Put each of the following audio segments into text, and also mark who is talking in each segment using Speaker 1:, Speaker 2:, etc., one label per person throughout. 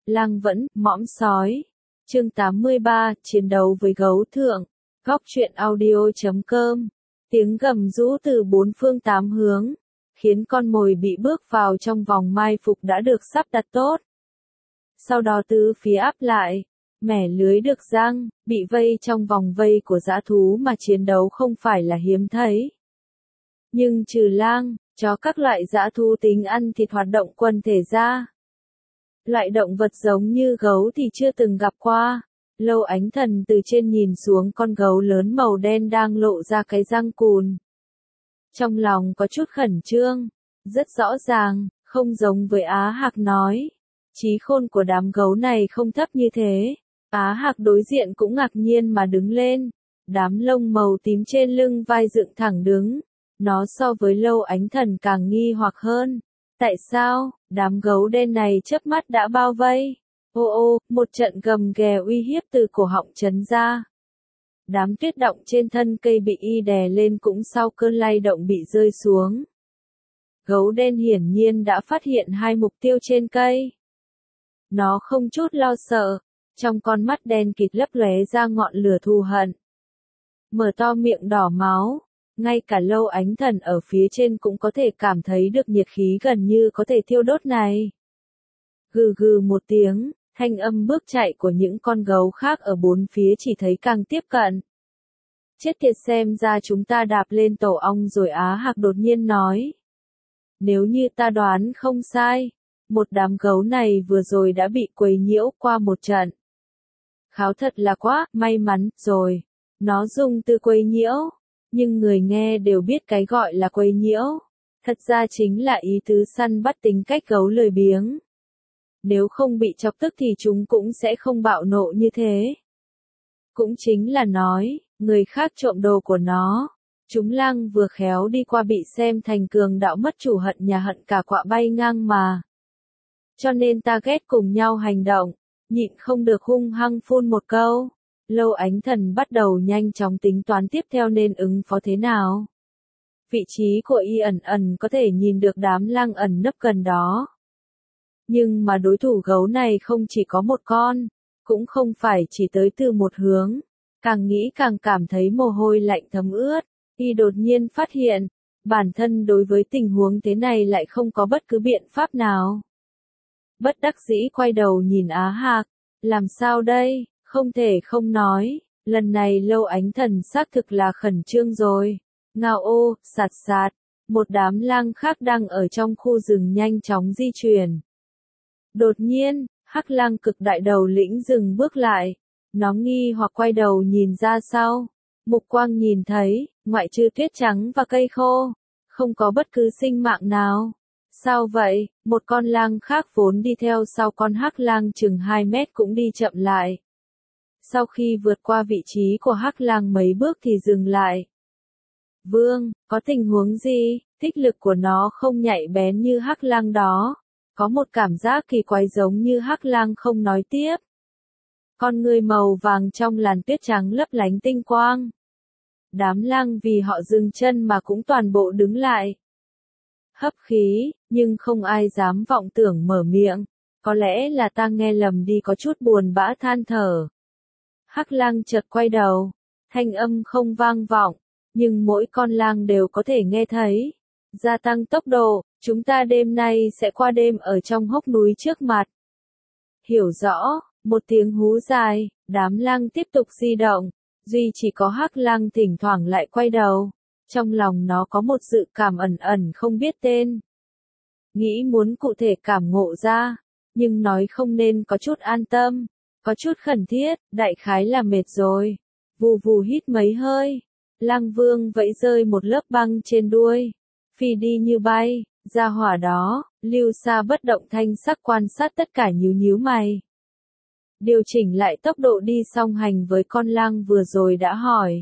Speaker 1: Lang vẫn, mõm sói. Chương 83, chiến đấu với gấu thượng. Góc truyện audio.com. Tiếng gầm rú từ bốn phương tám hướng, khiến con mồi bị bước vào trong vòng mai phục đã được sắp đặt tốt. Sau đó tứ phía áp lại, mẻ lưới được giăng, bị vây trong vòng vây của dã thú mà chiến đấu không phải là hiếm thấy. Nhưng trừ lang, chó các loại dã thú tính ăn thịt hoạt động quần thể ra, loại động vật giống như gấu thì chưa từng gặp qua. Lâu Ánh Thần từ trên nhìn xuống con gấu lớn màu đen đang lộ ra cái răng cùn. Trong lòng có chút khẩn trương, rất rõ ràng, không giống với Á Hạc nói. Trí khôn của đám gấu này không thấp như thế. Á Hạc đối diện cũng ngạc nhiên mà đứng lên. Đám lông màu tím trên lưng vai dựng thẳng đứng. Nó so với Lâu Ánh Thần càng nghi hoặc hơn. Tại sao, đám gấu đen này chớp mắt đã bao vây? Ô ô, một trận gầm ghè uy hiếp từ cổ họng trấn ra. Đám tuyết động trên thân cây bị y đè lên cũng sau cơn lay động bị rơi xuống. Gấu đen hiển nhiên đã phát hiện hai mục tiêu trên cây. Nó không chút lo sợ, trong con mắt đen kịt lấp lóe ra ngọn lửa thù hận. Mở to miệng đỏ máu, ngay cả Lâu Ánh Thần ở phía trên cũng có thể cảm thấy được nhiệt khí gần như có thể thiêu đốt này. Gừ gừ một tiếng, thanh âm bước chạy của những con gấu khác ở bốn phía chỉ thấy càng tiếp cận. Chết tiệt, xem ra chúng ta đạp lên tổ ong rồi. Á Hạc đột nhiên nói. Nếu như ta đoán không sai, một đám gấu này vừa rồi đã bị quấy nhiễu qua một trận. Kháo thật là quá, may mắn, rồi. Nó dùng từ quấy nhiễu, nhưng người nghe đều biết cái gọi là quấy nhiễu. Thật ra chính là ý tứ săn bắt tính cách gấu lười biếng. Nếu không bị chọc tức thì chúng cũng sẽ không bạo nộ như thế. Cũng chính là nói, người khác trộm đồ của nó. Chúng lang vừa khéo đi qua bị xem thành cường đạo mất chủ hận nhà hận cả quạ bay ngang mà. Cho nên ta ghét cùng nhau hành động, nhịn không được hung hăng phun một câu. Lâu Ánh Thần bắt đầu nhanh chóng tính toán tiếp theo nên ứng phó thế nào. Vị trí của y ẩn ẩn có thể nhìn được đám lang ẩn nấp gần đó. Nhưng mà đối thủ gấu này không chỉ có một con, cũng không phải chỉ tới từ một hướng. Càng nghĩ càng cảm thấy mồ hôi lạnh thấm ướt, y đột nhiên phát hiện, bản thân đối với tình huống thế này lại không có bất cứ biện pháp nào. Bất đắc dĩ quay đầu nhìn Á Hạc, làm sao đây, không thể không nói, lần này Lâu Ánh Thần xác thực là khẩn trương rồi. Ngao ô, sạt sạt, một đám lang khác đang ở trong khu rừng nhanh chóng di chuyển. Đột nhiên, Hắc Lang cực đại đầu lĩnh dừng bước lại. Nó nghi hoặc quay đầu nhìn ra sau. Mục quang nhìn thấy, ngoại trừ tuyết trắng và cây khô, không có bất cứ sinh mạng nào. Sao vậy? Một con lang khác vốn đi theo sau con Hắc Lang chừng 2 mét cũng đi chậm lại. Sau khi vượt qua vị trí của Hắc Lang mấy bước thì dừng lại. Vương, có tình huống gì? Thích lực của nó không nhạy bén như Hắc Lang đó. Có một cảm giác kỳ quái giống như Hắc Lang không nói tiếp. Con người màu vàng trong làn tuyết trắng lấp lánh tinh quang. Đám lang vì họ dừng chân mà cũng toàn bộ đứng lại. Hấp khí, nhưng không ai dám vọng tưởng mở miệng. Có lẽ là ta nghe lầm đi, có chút buồn bã than thở. Hắc Lang chợt quay đầu. Thanh âm không vang vọng, nhưng mỗi con lang đều có thể nghe thấy. Gia tăng tốc độ, chúng ta đêm nay sẽ qua đêm ở trong hốc núi trước mặt. Hiểu rõ, một tiếng hú dài, đám lang tiếp tục di động, duy chỉ có Hắc Lang thỉnh thoảng lại quay đầu. Trong lòng nó có một dự cảm ẩn ẩn không biết tên. Nghĩ muốn cụ thể cảm ngộ ra, nhưng nói không nên có chút an tâm, có chút khẩn thiết, đại khái là mệt rồi. Vù vù hít mấy hơi, Lang Vương vẫy rơi một lớp băng trên đuôi. Phi đi như bay, ra hỏa đó, Lưu Sa bất động thanh sắc quan sát tất cả nhíu nhíu mày. Điều chỉnh lại tốc độ đi song hành với con lang vừa rồi đã hỏi.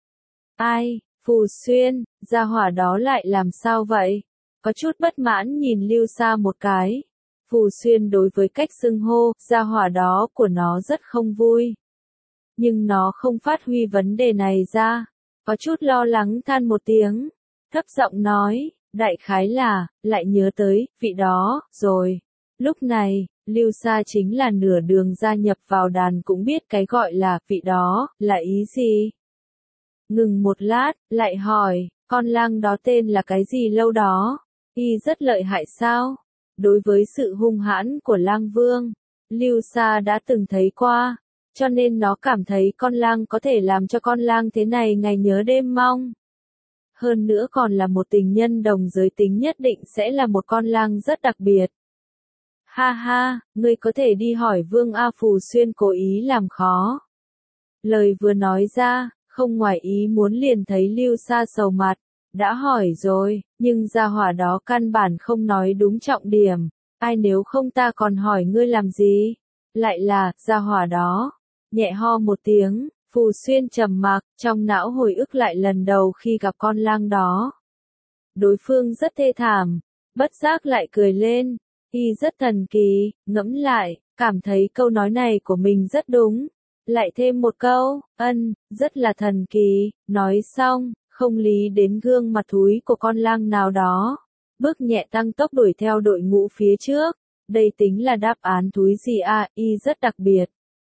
Speaker 1: Ai, Phù Xuyên, ra hỏa đó lại làm sao vậy? Có chút bất mãn nhìn Lưu Sa một cái. Phù Xuyên đối với cách xưng hô, ra hỏa đó của nó rất không vui. Nhưng nó không phát huy vấn đề này ra. Có chút lo lắng than một tiếng. Thấp giọng nói, đại khái là, lại nhớ tới, vị đó, rồi. Lúc này, Lưu Sa chính là nửa đường gia nhập vào đàn cũng biết cái gọi là vị đó, là ý gì. Ngừng một lát, lại hỏi, con lang đó tên là cái gì lâu đó? Y rất lợi hại sao? Đối với sự hung hãn của lang vương, Lưu Sa đã từng thấy qua, cho nên nó cảm thấy con lang có thể làm cho con lang thế này ngày nhớ đêm mong. Hơn nữa còn là một tình nhân đồng giới tính nhất định sẽ là một con lang rất đặc biệt. Ha ha, ngươi có thể đi hỏi Vương A Phù Xuyên cố ý làm khó. Lời vừa nói ra, không ngoài ý muốn liền thấy Lưu Sa sầu mặt, đã hỏi rồi, nhưng gia hỏa đó căn bản không nói đúng trọng điểm, ai nếu không ta còn hỏi ngươi làm gì? Lại là, gia hỏa đó. Nhẹ ho một tiếng, Phù Xuyên trầm mặc, trong não hồi ức lại lần đầu khi gặp con lang đó. Đối phương rất thê thảm, bất giác lại cười lên, y rất thần kỳ, ngẫm lại, cảm thấy câu nói này của mình rất đúng. Lại thêm một câu, rất là thần kỳ, nói xong, không lý đến gương mặt thúi của con lang nào đó. Bước nhẹ tăng tốc đuổi theo đội ngũ phía trước, đây tính là đáp án thúi gì à, y rất đặc biệt.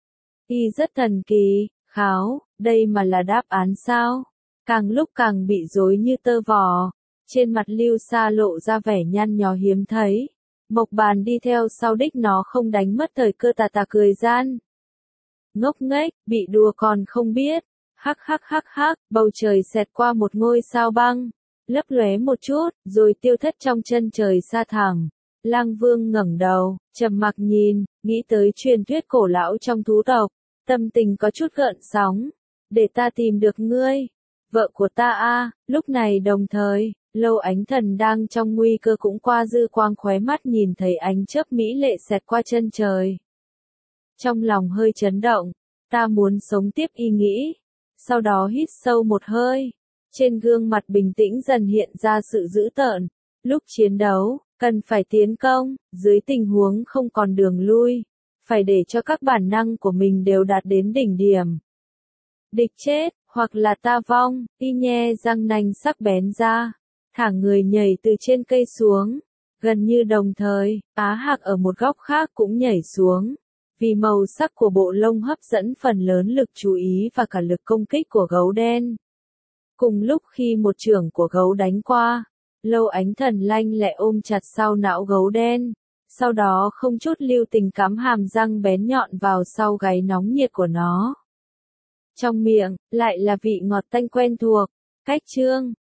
Speaker 1: Y rất thần kỳ, kháo, đây mà là đáp án sao? Càng lúc càng bị rối như tơ vò, trên mặt Lưu Sa lộ ra vẻ nhăn nhó hiếm thấy. Mộc Bàn đi theo sau đích nó không đánh mất thời cơ tà cười gian. Ngốc nghếch, bị đùa còn không biết. Hắc hắc hắc hắc, bầu trời xẹt qua một ngôi sao băng, lấp lóe một chút, rồi tiêu thất trong chân trời xa thẳm. Lang Vương ngẩng đầu, trầm mặc nhìn, nghĩ tới truyền thuyết cổ lão trong thú tộc, tâm tình có chút gợn sóng. Để ta tìm được ngươi, vợ của ta a. Lúc này đồng thời, Lâu Ánh Thần đang trong nguy cơ cũng qua dư quang khóe mắt nhìn thấy ánh chớp mỹ lệ xẹt qua chân trời. Trong lòng hơi chấn động, ta muốn sống tiếp y nghĩ. Sau đó hít sâu một hơi, trên gương mặt bình tĩnh dần hiện ra sự dữ tợn. Lúc chiến đấu, cần phải tiến công, dưới tình huống không còn đường lui, phải để cho các bản năng của mình đều đạt đến đỉnh điểm. Địch chết, hoặc là ta vong, y nhe răng nanh sắc bén ra, thả người nhảy từ trên cây xuống. Gần như đồng thời, Á Hạc ở một góc khác cũng nhảy xuống. Vì màu sắc của bộ lông hấp dẫn phần lớn lực chú ý và cả lực công kích của gấu đen. Cùng lúc khi một chưởng của gấu đánh qua, Lâu Ánh Thần lanh lẹ ôm chặt sau não gấu đen, sau đó không chút lưu tình cắm hàm răng bén nhọn vào sau gáy nóng nhiệt của nó. Trong miệng, lại là vị ngọt tanh quen thuộc. Cách chương